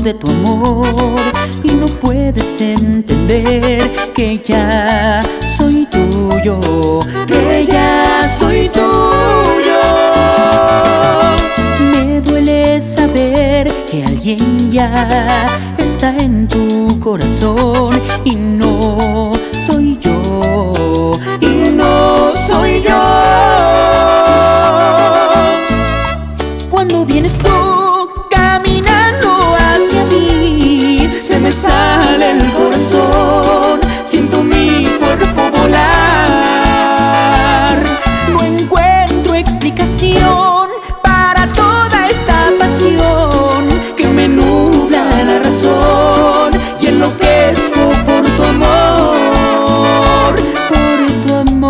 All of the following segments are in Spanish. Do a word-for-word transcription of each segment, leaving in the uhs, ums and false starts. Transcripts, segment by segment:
de tu amor y no puedes entender que ya soy tuyo, que ya soy tuyo. Me duele saber que alguien ya está en tu corazón y no soy yo, y no soy yo. Cuando vienes tú caminando hacia mí, se me sale el corazón, siento mi cuerpo volar. No encuentro explicación para toda esta pasión que me nubla la razón y enloquezco por tu amor, por tu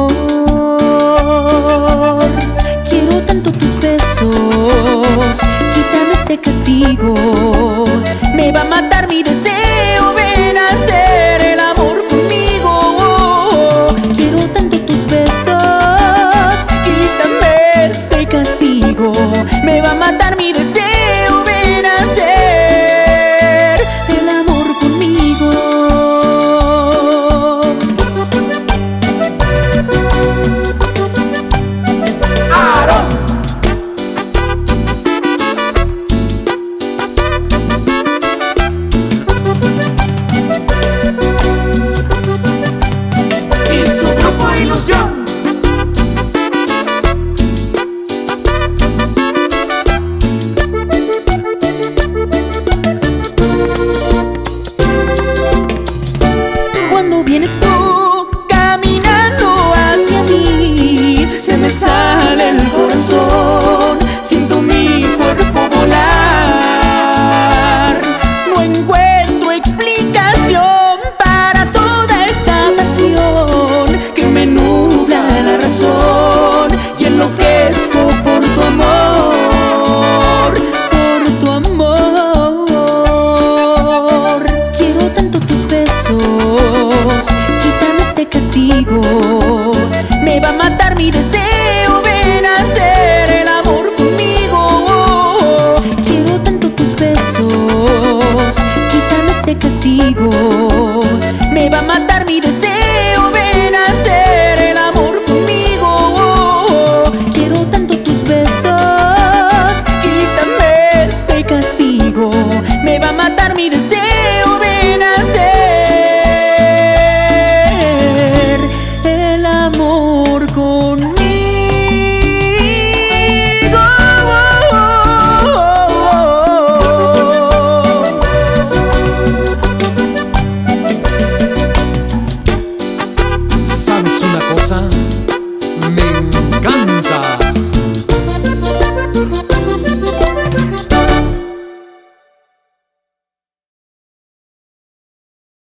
amor. Quiero tanto tus besos, quítame este castigo, me va a matar mi deseo, ven a hacer el amor conmigo. Quiero tanto tus besos, quítame este castigo, me va a matar mi deseo, ven a hacer el amor conmigo. ¡Aarón! Y su grupo Ilusión. Cuando vienes tú caminando hacia mí, se me sale el corazón, siento mi cuerpo volar. No encuentro explicación para toda esta pasión que me nubla la razón y enloquezco por tu amor, por tu amor. Quiero tanto tus besos, quítame este castigo, me va a matar mi deseo, ven a hacer el amor conmigo. Quiero tanto tus besos, quítame este castigo, me va a matar mi deseo, ven a hacer el amor conmigo. Quiero tanto tus besos, quítame este castigo,